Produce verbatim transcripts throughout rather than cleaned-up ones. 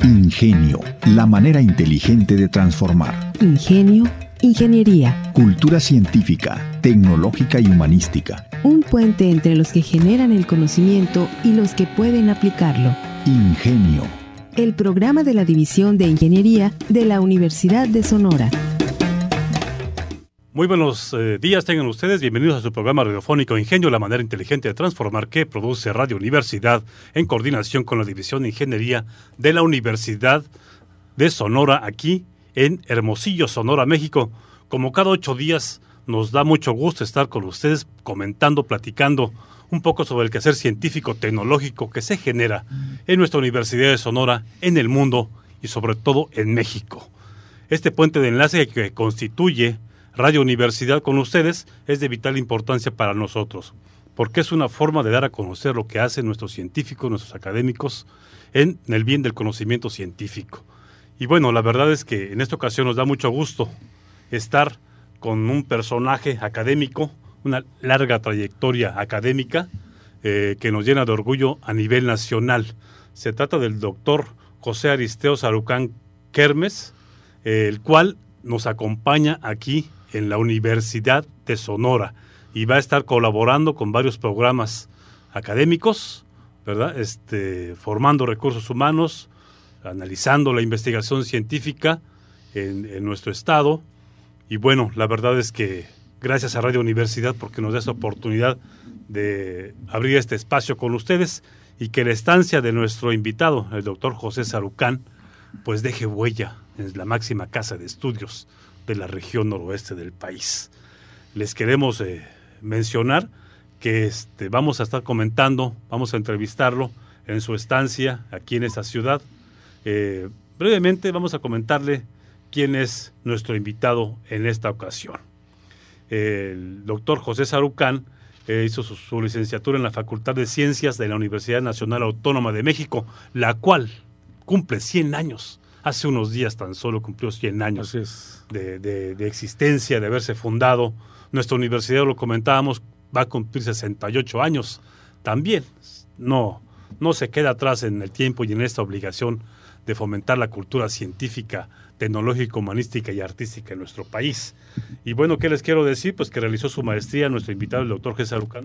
Ingenio, la manera inteligente de transformar. Ingenio, ingeniería. Cultura científica, tecnológica y humanística. Un puente entre los que generan el conocimiento y los que pueden aplicarlo. Ingenio. El programa de la División de Ingeniería de la Universidad de Sonora. Muy buenos eh, días tengan ustedes, bienvenidos a su programa radiofónico Ingenio, la manera inteligente de transformar, que produce Radio Universidad en coordinación con la División de Ingeniería de la Universidad de Sonora, aquí en Hermosillo, Sonora, México. Como cada ocho días, nos da mucho gusto estar con ustedes comentando, platicando un poco sobre el quehacer científico, tecnológico que se genera en nuestra Universidad de Sonora, en el mundo y sobre todo en México. Este puente de enlace que constituye Radio Universidad con ustedes es de vital importancia para nosotros, porque es una forma de dar a conocer lo que hacen nuestros científicos, nuestros académicos, en el bien del conocimiento científico. Y bueno, la verdad es que en esta ocasión nos da mucho gusto estar con un personaje académico, una larga trayectoria académica eh, que nos llena de orgullo a nivel nacional. Se trata del doctor José Aristeo Sarucán Kermes, eh, el cual nos acompaña aquí en la Universidad de Sonora y va a estar colaborando con varios programas académicos, ¿verdad? Este, formando recursos humanos, analizando la investigación científica en, en nuestro estado. Y bueno, la verdad es que gracias a Radio Universidad porque nos da esta oportunidad de abrir este espacio con ustedes y que la estancia de nuestro invitado, el doctor José Sarucán, pues deje huella en la máxima casa de estudios de la región noroeste del país. Les queremos eh, mencionar que este, vamos a estar comentando, vamos a entrevistarlo en su estancia aquí en esta ciudad. Eh, brevemente vamos a comentarle quién es nuestro invitado en esta ocasión. El doctor José Sarucán eh, hizo su, su licenciatura en la Facultad de Ciencias de la Universidad Nacional Autónoma de México, la cual cumple cien años. Hace unos días tan solo cumplió cien años de, de, de existencia, de haberse fundado. Nuestra universidad, lo comentábamos, va a cumplir sesenta y ocho años. También no, no se queda atrás en el tiempo y en esta obligación de fomentar la cultura científica, tecnológica, humanística y artística en nuestro país. Y bueno, ¿qué les quiero decir? Pues que realizó su maestría, nuestro invitado, el doctor José Sarucán,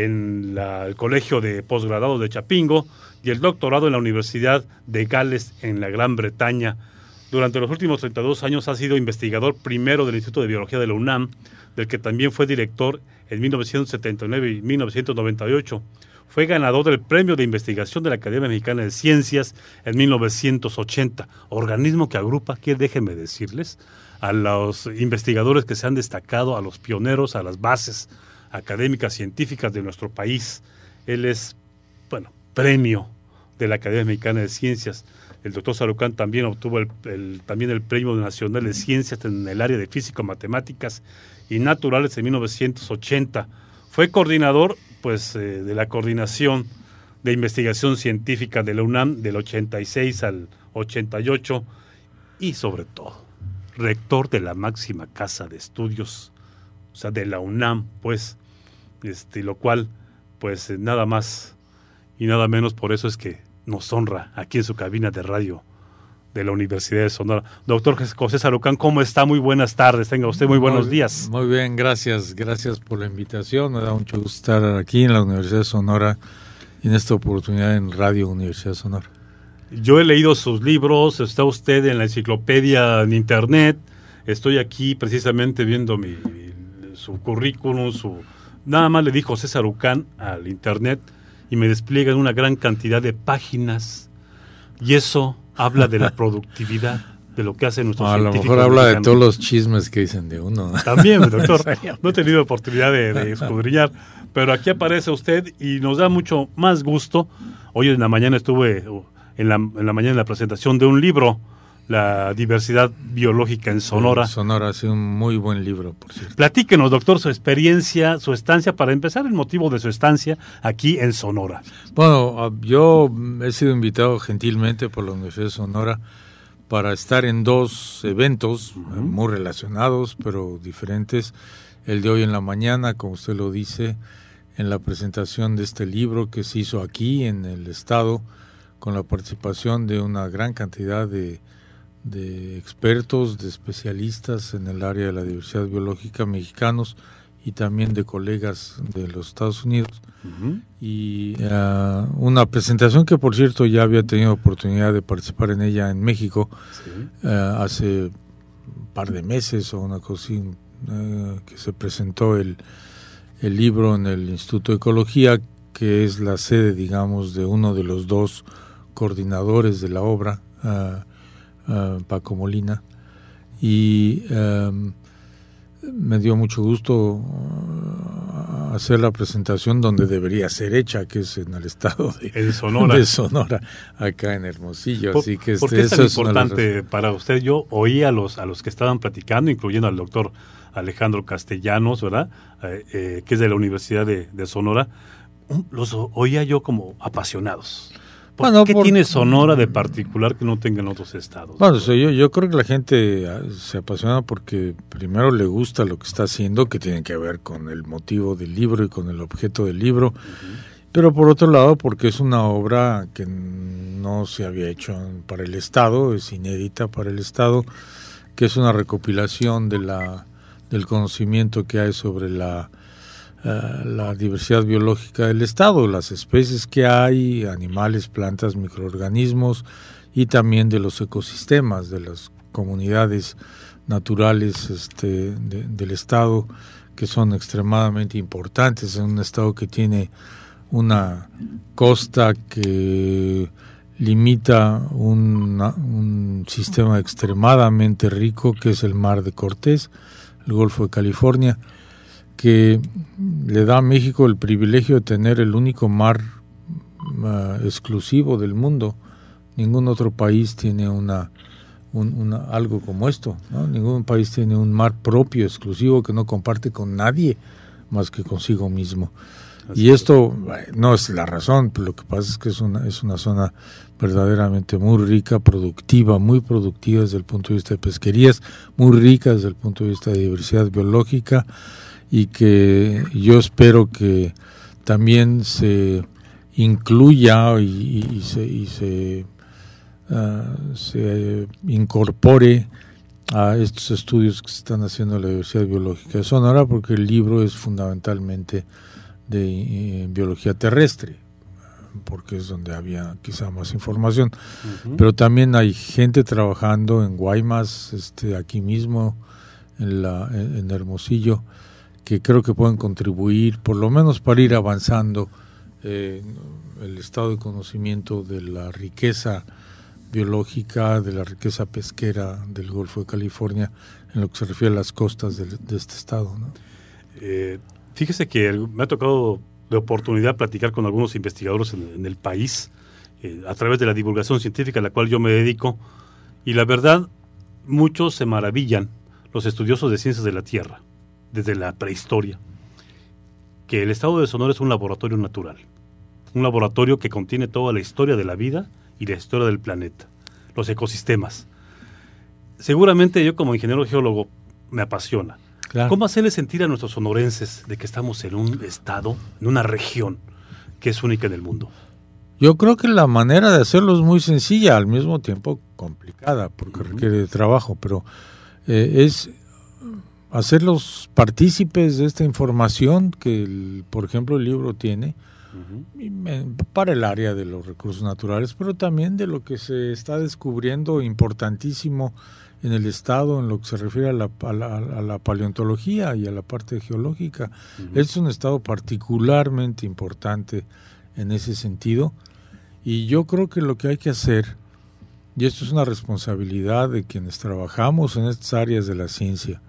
en la, el Colegio de Postgraduados de Chapingo y el doctorado en la Universidad de Gales en la Gran Bretaña. Durante los últimos treinta y dos años ha sido investigador primero del Instituto de Biología de la UNAM, del que también fue director en mil novecientos setenta y nueve y mil novecientos noventa y ocho. Fue ganador del Premio de Investigación de la Academia Mexicana de Ciencias en mil novecientos ochenta, organismo que agrupa, que déjenme decirles, a los investigadores que se han destacado, a los pioneros, a las bases académicas científicas de nuestro país. Él es, bueno, premio de la Academia Mexicana de Ciencias. El doctor Sarucán también obtuvo el, el, también el Premio Nacional de Ciencias en el área de Físico, Matemáticas y Naturales en mil novecientos ochenta. Fue coordinador pues, eh, de la Coordinación de Investigación Científica de la UNAM del ochenta y seis al ochenta y ocho y sobre todo, rector de la máxima casa de estudios, o sea, de la UNAM, pues, este, lo cual, pues, eh, nada más y nada menos por eso es que nos honra aquí en su cabina de radio de la Universidad de Sonora. Doctor José Sarucán, ¿cómo está? Muy buenas tardes, tenga usted muy buenos muy, días. Muy bien, gracias, gracias por la invitación, me da mucho gusto estar aquí en la Universidad de Sonora y en esta oportunidad en Radio Universidad de Sonora. Yo he leído sus libros, está usted en la enciclopedia en internet, estoy aquí precisamente viendo mi, su currículum, su nada más le di José Sarucán al internet y me despliegan una gran cantidad de páginas y eso habla de la productividad, de lo que hacen nuestros a científicos. A lo mejor habla mexicanos. de todos los chismes que dicen de uno. También, doctor, no he tenido oportunidad de, de escudriñar, pero aquí aparece usted y nos da mucho más gusto. Hoy en la mañana estuve, en la, en la mañana en la presentación de un libro, La diversidad biológica en Sonora. En Sonora, sí, un muy buen libro, por cierto. Platíquenos, doctor, su experiencia, su estancia, para empezar, el motivo de su estancia aquí en Sonora. Bueno, yo he sido invitado gentilmente por la Universidad de Sonora para estar en dos eventos uh-huh. muy relacionados, pero diferentes. El de hoy en la mañana, como usted lo dice, en la presentación de este libro que se hizo aquí en el estado con la participación de una gran cantidad de, de expertos, de especialistas en el área de la diversidad biológica mexicanos y también de colegas de los Estados Unidos. Uh-huh. Y uh, una presentación que, por cierto, ya había tenido oportunidad de participar en ella en México, sí. uh, hace un par de meses o una cosa así, uh, que se presentó el, el libro en el Instituto de Ecología, que es la sede, digamos, de uno de los dos coordinadores de la obra, uh, uh, Paco Molina, y um, me dio mucho gusto hacer la presentación donde debería ser hecha, que es en el estado de, en Sonora. de Sonora, acá en Hermosillo. ¿Por, Así que este, ¿por qué es tan eso importante es para usted? Yo oí a los, a los que estaban platicando, incluyendo al doctor Alejandro Castellanos, ¿verdad? Eh, eh, que es de la Universidad de, de Sonora. Los oía yo como apasionados. ¿Por bueno, qué por, tiene Sonora de particular que no tengan otros estados? Bueno, o sea, yo, yo creo que la gente se apasiona porque primero le gusta lo que está haciendo, que tiene que ver con el motivo del libro y con el objeto del libro, uh-huh. pero por otro lado porque es una obra que no se había hecho para el Estado, es inédita para el Estado, que es una recopilación de la del conocimiento que hay sobre la Uh, la diversidad biológica del Estado, las especies que hay, animales, plantas, microorganismos y también de los ecosistemas, de las comunidades naturales este, de, del Estado, que son extremadamente importantes en un Estado que tiene una costa que limita una, un sistema extremadamente rico que es el Mar de Cortés, el Golfo de California, que le da a México el privilegio de tener el único mar uh, exclusivo del mundo. Ningún otro país tiene una, un, una algo como esto, ¿no? Ningún país tiene un mar propio, exclusivo, que no comparte con nadie más que consigo mismo. Así y esto es. No es la razón, pero lo que pasa es que es una, es una zona verdaderamente muy rica, productiva, muy productiva desde el punto de vista de pesquerías, muy rica desde el punto de vista de diversidad biológica, y que yo espero que también se incluya y, y se, y se, uh, se incorpore a estos estudios que se están haciendo de la diversidad biológica de Sonora, porque el libro es fundamentalmente de eh, biología terrestre, porque es donde había quizá más información, uh-huh. pero también hay gente trabajando en Guaymas, este, aquí mismo en, la, en Hermosillo, que creo que pueden contribuir, por lo menos para ir avanzando eh, el estado de conocimiento de la riqueza biológica, de la riqueza pesquera del Golfo de California, en lo que se refiere a las costas de, de este estado, ¿no? Eh, fíjese que me ha tocado de oportunidad platicar con algunos investigadores en, en el país, eh, a través de la divulgación científica a la cual yo me dedico, y la verdad, muchos se maravillan, los estudiosos de ciencias de la Tierra, desde la prehistoria, que el estado de Sonora es un laboratorio natural, un laboratorio que contiene toda la historia de la vida y la historia del planeta, los ecosistemas. Seguramente yo como ingeniero geólogo me apasiona. Claro. ¿Cómo hacerle sentir a nuestros sonorenses de que estamos en un estado, en una región que es única en el mundo? Yo creo que la manera de hacerlo es muy sencilla, al mismo tiempo complicada, porque uh-huh. requiere de trabajo, pero eh, es hacerlos partícipes de esta información que, el, por ejemplo, el libro tiene, uh-huh. para el área de los recursos naturales, pero también de lo que se está descubriendo importantísimo en el estado en lo que se refiere a la, a la, a la paleontología y a la parte geológica. Uh-huh. Es un estado particularmente importante en ese sentido, y yo creo que lo que hay que hacer, y esto es una responsabilidad de quienes trabajamos en estas áreas de la ciencia,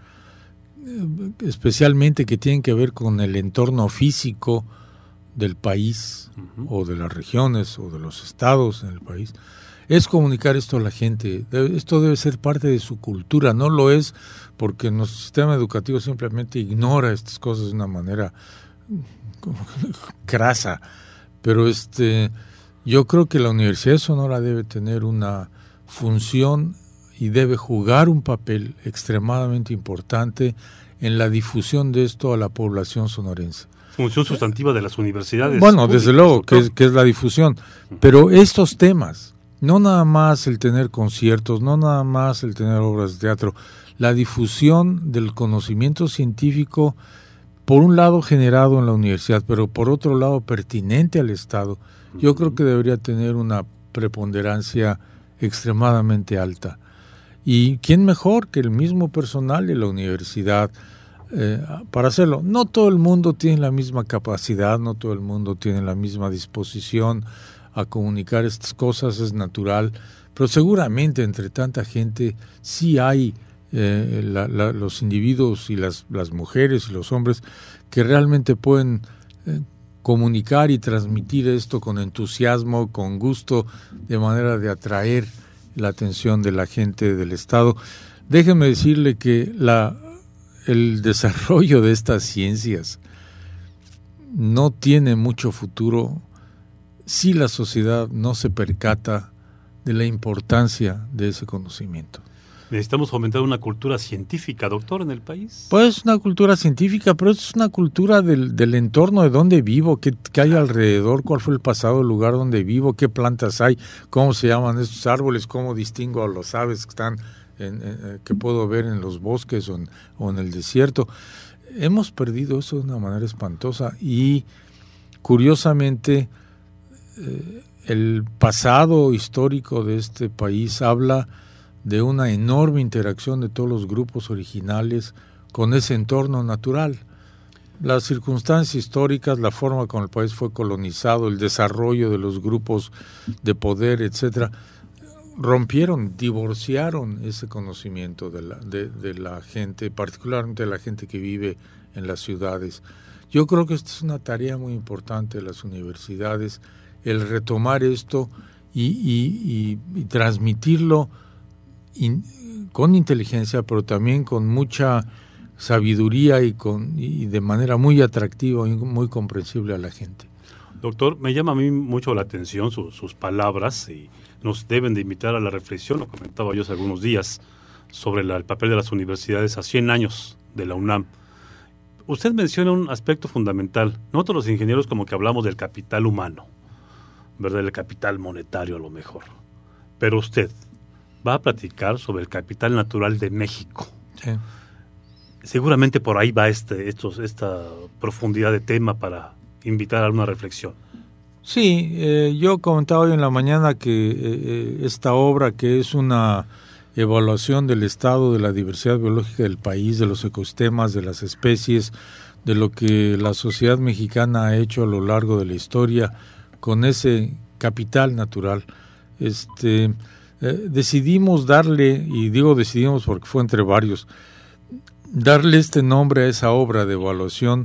especialmente que tienen que ver con el entorno físico del país, uh-huh. o de las regiones o de los estados en el país, es comunicar esto a la gente. Esto debe ser parte de su cultura, no lo es porque nuestro sistema educativo simplemente ignora estas cosas de una manera crasa, pero este yo creo que la Universidad de Sonora debe tener una función y debe jugar un papel extremadamente importante en la difusión de esto a la población sonorense. función sustantiva de las universidades. Bueno, públicas, desde luego, que es, doctor. que es la difusión. Pero estos temas, no nada más el tener conciertos, no nada más el tener obras de teatro, la difusión del conocimiento científico, por un lado generado en la universidad, pero por otro lado pertinente al Estado, yo creo que debería tener una preponderancia extremadamente alta. ¿Y quién mejor que el mismo personal de la universidad eh, para hacerlo? No todo el mundo tiene la misma capacidad, no todo el mundo tiene la misma disposición a comunicar estas cosas, es natural, pero seguramente entre tanta gente sí hay eh, la, la, los individuos y las, las mujeres y los hombres que realmente pueden eh, comunicar y transmitir esto con entusiasmo, con gusto, de manera de atraer la atención de la gente del Estado. Déjeme decirle que la, el desarrollo de estas ciencias no tiene mucho futuro si la sociedad no se percata de la importancia de ese conocimiento. Necesitamos fomentar una cultura científica, doctor, en el país. Pues una cultura científica, pero es una cultura del, del entorno de donde vivo, qué, qué hay alrededor, cuál fue el pasado, el lugar donde vivo, qué plantas hay, cómo se llaman estos árboles, cómo distingo a los aves que están en, en, que puedo ver en los bosques o en, o en el desierto. Hemos perdido eso de una manera espantosa y curiosamente eh, el pasado histórico de este país habla de una enorme interacción de todos los grupos originales con ese entorno natural. Las circunstancias históricas, la forma como el país fue colonizado, el desarrollo de los grupos de poder, etcétera, rompieron, divorciaron ese conocimiento de la, de, de la gente, particularmente de la gente que vive en las ciudades. Yo creo que esta es una tarea muy importante de las universidades, el retomar esto y, y, y, y transmitirlo In, con inteligencia, pero también con mucha sabiduría y con y de manera muy atractiva y muy comprensible a la gente. Doctor, me llama a mí mucho la atención su, sus palabras y nos deben de invitar a la reflexión, lo comentaba yo hace algunos días, sobre la, el papel de las universidades a cien años de la UNAM. Usted menciona un aspecto fundamental. Nosotros los ingenieros como que hablamos del capital humano, ¿verdad? El capital monetario a lo mejor. Pero usted va a platicar sobre el capital natural de México. Sí. Seguramente por ahí va este, estos, esta profundidad de tema para invitar a una reflexión. Sí, eh, yo comentaba hoy en la mañana que eh, esta obra, que es una evaluación del estado de la diversidad biológica del país, de los ecosistemas, de las especies, de lo que la sociedad mexicana ha hecho a lo largo de la historia con ese capital natural, este Eh, decidimos darle, y digo decidimos porque fue entre varios, darle este nombre a esa obra de evaluación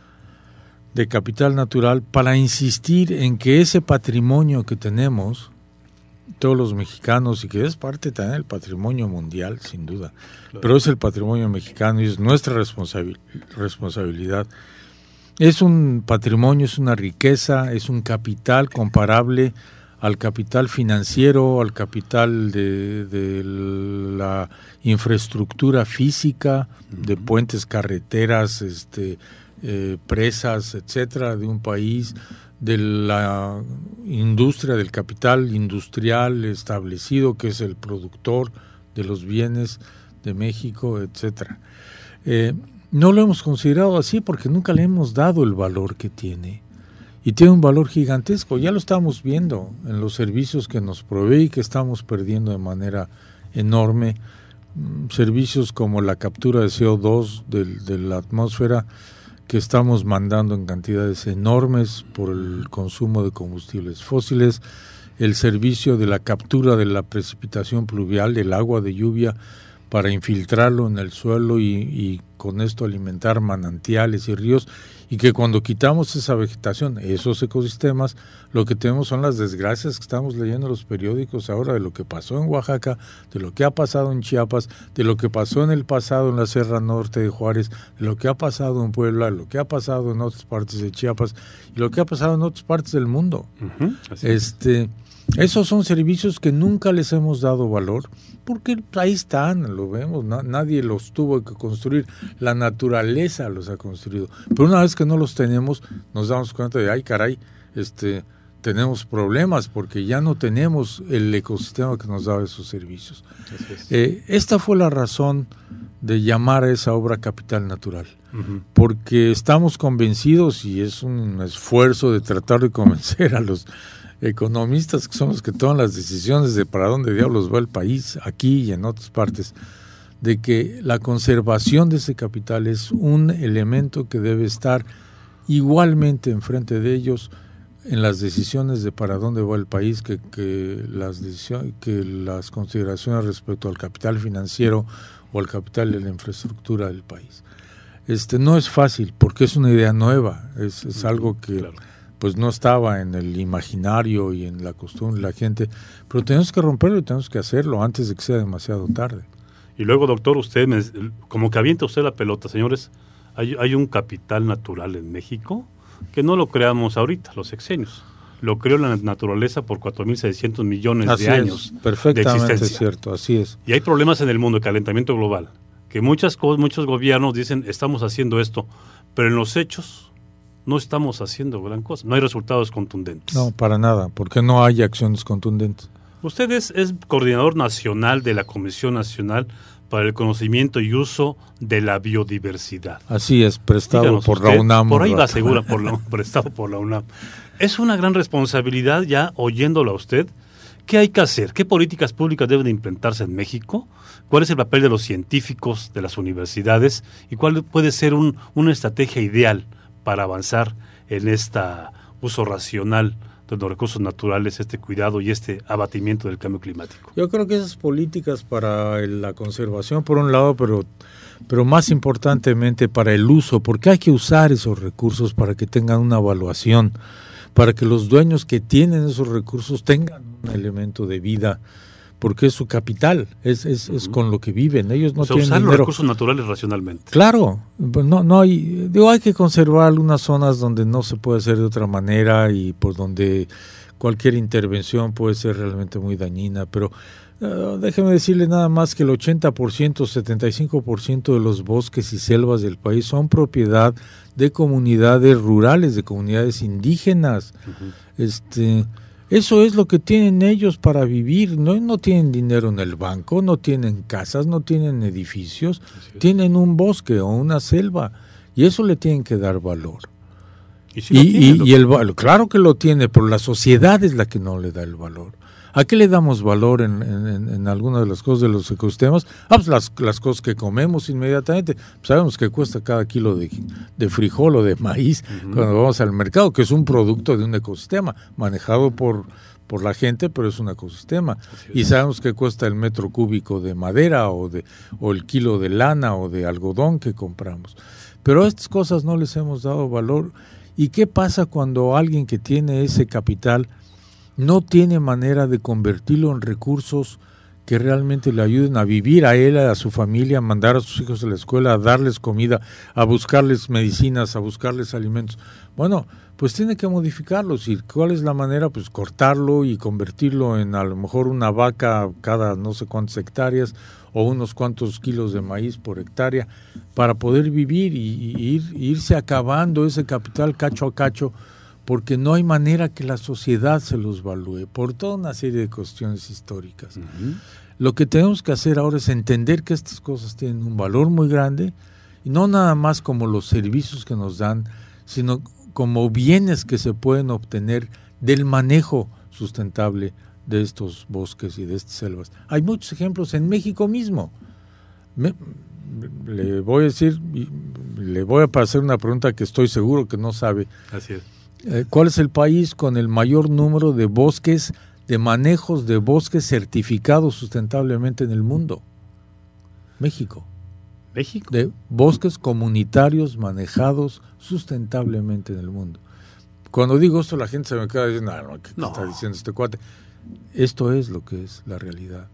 de capital natural para insistir en que ese patrimonio que tenemos, todos los mexicanos, y que es parte también del patrimonio mundial, sin duda, claro, pero es el patrimonio mexicano y es nuestra responsabil- responsabilidad, es un patrimonio, es una riqueza, es un capital comparable al capital financiero, al capital de, de la infraestructura física, de puentes, carreteras, este, eh, presas, etcétera, de un país, de la industria, del capital industrial establecido, que es el productor de los bienes de México, etcétera. Eh, no lo hemos considerado así porque nunca le hemos dado el valor que tiene. Y tiene un valor gigantesco, ya lo estamos viendo en los servicios que nos provee y que estamos perdiendo de manera enorme. Servicios como la captura de C O dos de, de la atmósfera, que estamos mandando en cantidades enormes por el consumo de combustibles fósiles, el servicio de la captura de la precipitación pluvial, del agua de lluvia, para infiltrarlo en el suelo y, y con esto alimentar manantiales y ríos, y que cuando quitamos esa vegetación, esos ecosistemas, lo que tenemos son las desgracias que estamos leyendo en los periódicos ahora de lo que pasó en Oaxaca, de lo que ha pasado en Chiapas, de lo que pasó en el pasado en la Sierra Norte de Juárez, de lo que ha pasado en Puebla, de lo que ha pasado en otras partes de Chiapas y lo que ha pasado en otras partes del mundo. Uh-huh, así este es. Esos son servicios que nunca les hemos dado valor, porque ahí están, lo vemos, na, nadie los tuvo que construir, la naturaleza los ha construido. Pero una vez que no los tenemos, nos damos cuenta de, ay caray, este, tenemos problemas porque ya no tenemos el ecosistema que nos daba esos servicios. Es. Eh, esta fue la razón de llamar a esa obra Capital Natural, uh-huh. porque estamos convencidos, y es un esfuerzo de tratar de convencer a los economistas, que son los que toman las decisiones de para dónde diablos va el país, aquí y en otras partes, de que la conservación de ese capital es un elemento que debe estar igualmente enfrente de ellos en las decisiones de para dónde va el país, que, que, las, decisiones, que las consideraciones respecto al capital financiero o al capital de la infraestructura del país. Este no es fácil, porque es una idea nueva, es, es algo que... Claro. Pues no estaba en el imaginario y en la costumbre de la gente, pero tenemos que romperlo y tenemos que hacerlo antes de que sea demasiado tarde. Y luego, doctor, usted, me, como que avienta usted la pelota, señores, hay, hay un capital natural en México que no lo creamos ahorita, los sexenios. Lo creó la naturaleza por cuatro mil seiscientos millones así de años es, perfectamente de existencia. Cierto, así es. Y hay problemas en el mundo, calentamiento global, que muchas cosas, muchos gobiernos dicen, estamos haciendo esto, pero en los hechos no estamos haciendo gran cosa, no hay resultados contundentes. No, para nada, porque no hay acciones contundentes. Usted es, es coordinador nacional de la Comisión Nacional para el Conocimiento y Uso de la Biodiversidad. Así es, prestado Díganos por usted, la UNAM. Por ahí va segura, por la, prestado por la UNAM. Es una gran responsabilidad, ya oyéndolo a usted. ¿Qué hay que hacer? ¿Qué políticas públicas deben implementarse en México? ¿Cuál es el papel de los científicos, de las universidades? ¿Y cuál puede ser un, una estrategia ideal para avanzar en este uso racional de los recursos naturales, este cuidado y este abatimiento del cambio climático? Yo creo que esas políticas para la conservación, por un lado, pero, pero más importantemente para el uso, porque hay que usar esos recursos para que tengan una evaluación, para que los dueños que tienen esos recursos tengan un elemento de vida, porque es su capital, es es, uh-huh. es con lo que viven. Ellos no o sea, tienen usar dinero. Los recursos naturales racionalmente. Claro, no no hay, digo, hay que conservar algunas zonas donde no se puede hacer de otra manera y por donde cualquier intervención puede ser realmente muy dañina, pero uh, déjeme decirle nada más que el ochenta por ciento, setenta y cinco por ciento de los bosques y selvas del país son propiedad de comunidades rurales, de comunidades indígenas. Uh-huh. Este Eso es lo que tienen ellos para vivir. No, no tienen dinero en el banco, no tienen casas, no tienen edificios, tienen un bosque o una selva y eso le tienen que dar valor. Y, si y, tiene, y, y el claro que lo tiene, pero la sociedad es la que no le da el valor. ¿A qué le damos valor en, en, en algunas de las cosas de los ecosistemas? Ah, pues las, las cosas que comemos inmediatamente. Pues sabemos que cuesta cada kilo de, de frijol o de maíz uh-huh. cuando vamos al mercado, que es un producto de un ecosistema, manejado por, por la gente, pero es un ecosistema. Y sabemos que cuesta el metro cúbico de madera o, de, o el kilo de lana o de algodón que compramos. Pero a estas cosas no les hemos dado valor. ¿Y qué pasa cuando alguien que tiene ese capital no tiene manera de convertirlo en recursos que realmente le ayuden a vivir a él, a su familia, a mandar a sus hijos a la escuela, a darles comida, a buscarles medicinas, a buscarles alimentos? Bueno, pues tiene que modificarlos. ¿Y cuál es la manera? Pues cortarlo y convertirlo en a lo mejor una vaca cada no sé cuántas hectáreas o unos cuantos kilos de maíz por hectárea para poder vivir y, y ir, irse acabando ese capital cacho a cacho, porque no hay manera que la sociedad se los valúe, por toda una serie de cuestiones históricas. Uh-huh. Lo que tenemos que hacer ahora es entender que estas cosas tienen un valor muy grande, y no nada más como los servicios que nos dan, sino como bienes que se pueden obtener del manejo sustentable de estos bosques y de estas selvas. Hay muchos ejemplos en México mismo. Me, le voy a decir, le voy a hacer una pregunta que estoy seguro que no sabe. Así es. ¿Cuál es el país con el mayor número de bosques, de manejos de bosques certificados sustentablemente en el mundo? México. México. De bosques comunitarios manejados sustentablemente en el mundo. Cuando digo esto, la gente se me queda diciendo, no, ¿qué, no. ¿qué está diciendo este cuate? Esto es lo que es la realidad.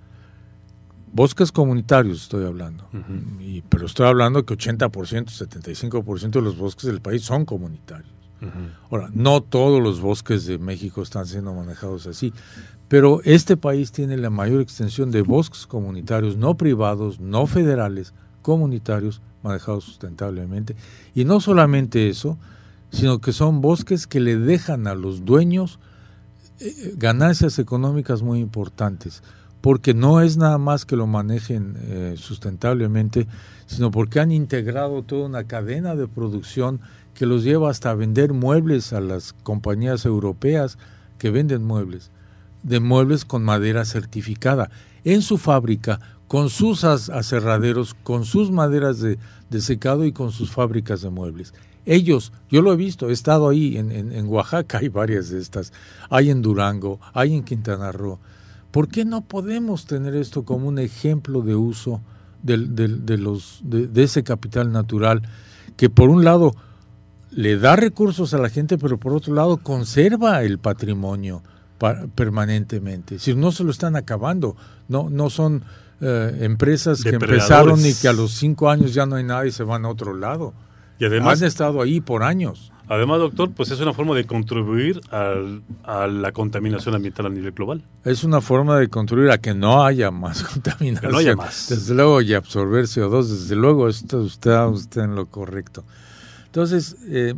Bosques comunitarios estoy hablando, uh-huh. y, pero estoy hablando que ochenta por ciento, setenta y cinco por ciento de los bosques del país son comunitarios. Uh-huh. Ahora, no todos los bosques de México están siendo manejados así, pero este país tiene la mayor extensión de bosques comunitarios, no privados, no federales, comunitarios, manejados sustentablemente. Y no solamente eso, sino que son bosques que le dejan a los dueños eh, ganancias económicas muy importantes, porque no es nada más que lo manejen eh, sustentablemente, sino porque han integrado toda una cadena de producción que los lleva hasta vender muebles a las compañías europeas que venden muebles, de muebles con madera certificada, en su fábrica, con sus aserraderos, con sus maderas de, de secado y con sus fábricas de muebles. Ellos, yo lo he visto, he estado ahí, en, en, en Oaxaca hay varias de estas, hay en Durango, hay en Quintana Roo. ¿Por qué no podemos tener esto como un ejemplo de uso de, de, de, los, de, de ese capital natural que por un lado le da recursos a la gente, pero por otro lado conserva el patrimonio pa, permanentemente? Si no se lo están acabando, no, no son eh, empresas que empezaron y que a los cinco años ya no hay nada y se van a otro lado. Y además, han estado ahí por años. Además, doctor, pues es una forma de contribuir al, a la contaminación ambiental a nivel global. Es una forma de contribuir a que no haya más contaminación. Que no haya más. Desde luego, y absorber C O dos, desde luego, esto está usted en lo correcto. Entonces, eh,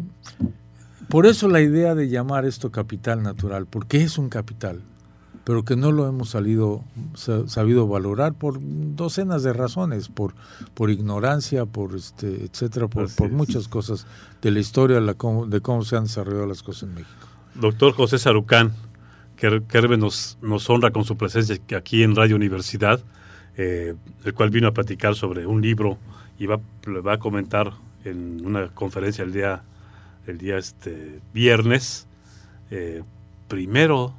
por eso la idea de llamar esto capital natural, porque es un capital, pero que no lo hemos salido, sabido valorar por docenas de razones, por, por ignorancia, por este, etcétera, por, por muchas cosas de la historia de, la, de cómo se han desarrollado las cosas en México. Doctor José Sarucán, que Kerbe nos, nos honra con su presencia aquí en Radio Universidad, eh, el cual vino a platicar sobre un libro y va, va a comentar en una conferencia el día, el día este viernes, eh, primero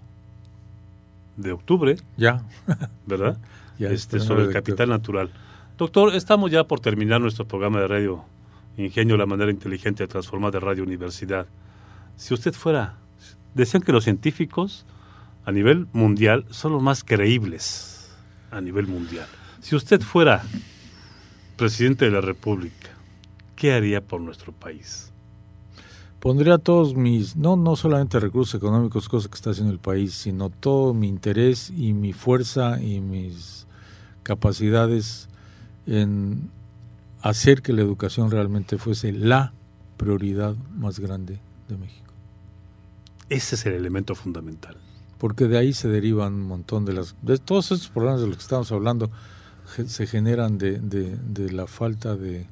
de octubre, ya, ¿verdad? ya este sobre el capital natural. Doctor, estamos ya por terminar nuestro programa de radio Ingenio, la manera inteligente de transformar de Radio Universidad. Si usted fuera, decían que los científicos a nivel mundial son los más creíbles a nivel mundial. Si usted fuera presidente de la República, ¿qué haría por nuestro país? Pondría todos mis, no, no solamente recursos económicos, cosas que está haciendo el país, sino todo mi interés y mi fuerza y mis capacidades en hacer que la educación realmente fuese la prioridad más grande de México. Ese es el elemento fundamental. Porque de ahí se derivan un montón de las, de todos estos problemas de los que estamos hablando, se generan de, de, de la falta de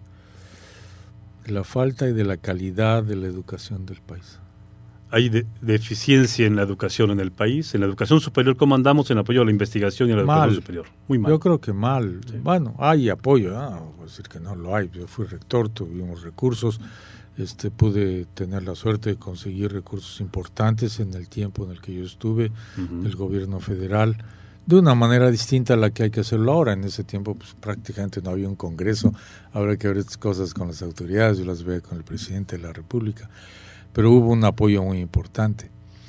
de la falta y de la calidad de la educación del país. Hay de, deficiencia en la educación en el país, en la educación superior. ¿Cómo andamos en apoyo a la investigación y a la mal. educación superior? Muy mal. Yo creo que mal. Sí. Bueno, hay apoyo, ah, no voy a decir que no lo hay. Yo fui rector, tuvimos recursos, este, pude tener la suerte de conseguir recursos importantes en el tiempo en el que yo estuve, uh-huh. del gobierno federal, de una manera distinta a la que hay que hacerlo ahora. En ese tiempo pues prácticamente no había un congreso, habrá que ver estas cosas con las autoridades, yo las veo con el presidente de la República, pero hubo un apoyo muy importante.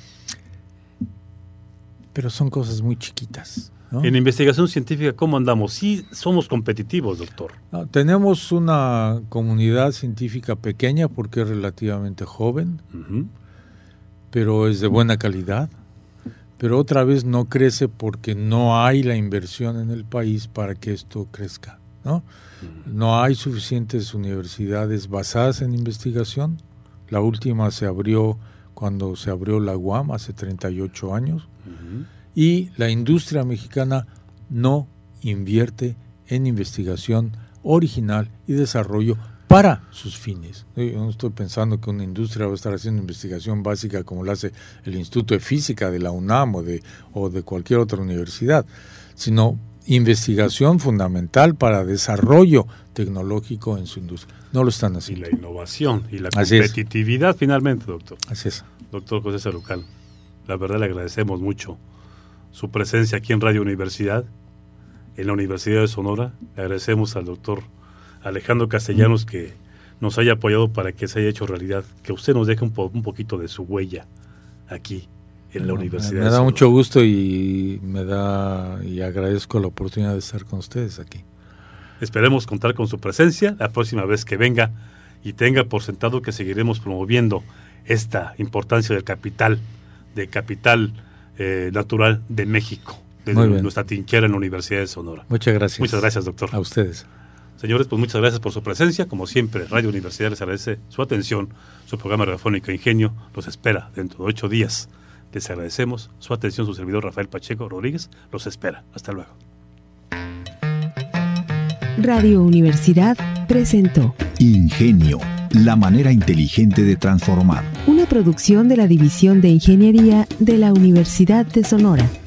Pero son cosas muy chiquitas, ¿no? En investigación científica, ¿cómo andamos? Sí somos competitivos, doctor. No, tenemos una comunidad científica pequeña porque es relativamente joven, uh-huh. pero es de buena calidad. Pero otra vez no crece porque no hay la inversión en el país para que esto crezca, ¿no? No hay suficientes universidades basadas en investigación. La última se abrió cuando se abrió la U A M hace treinta y ocho años. Uh-huh. Y la industria mexicana no invierte en investigación original y desarrollo para sus fines. Yo no estoy pensando que una industria va a estar haciendo investigación básica como lo hace el Instituto de Física de la UNAM o de, o de cualquier otra universidad, sino investigación fundamental para desarrollo tecnológico en su industria. No lo están haciendo. Y la innovación y la competitividad finalmente, doctor. Así es. Doctor José Sarucán, la verdad le agradecemos mucho su presencia aquí en Radio Universidad, en la Universidad de Sonora. Le agradecemos al doctor Alejandro Castellanos que nos haya apoyado para que se haya hecho realidad, que usted nos deje un, po- un poquito de su huella aquí en la no, Universidad. Me da mucho gusto y me da y agradezco la oportunidad de estar con ustedes aquí. Esperemos contar con su presencia la próxima vez que venga y tenga por sentado que seguiremos promoviendo esta importancia del capital, del capital eh, natural de México, de nuestra trinchera en la Universidad de Sonora. Muchas gracias. Muchas gracias, doctor. A ustedes. Señores, pues muchas gracias por su presencia. Como siempre, Radio Universidad les agradece su atención. Su programa radiofónico Ingenio los espera dentro de ocho días. Les agradecemos su atención. Su servidor Rafael Pacheco Rodríguez los espera. Hasta luego. Radio Universidad presentó Ingenio, la manera inteligente de transformar. Una producción de la División de Ingeniería de la Universidad de Sonora.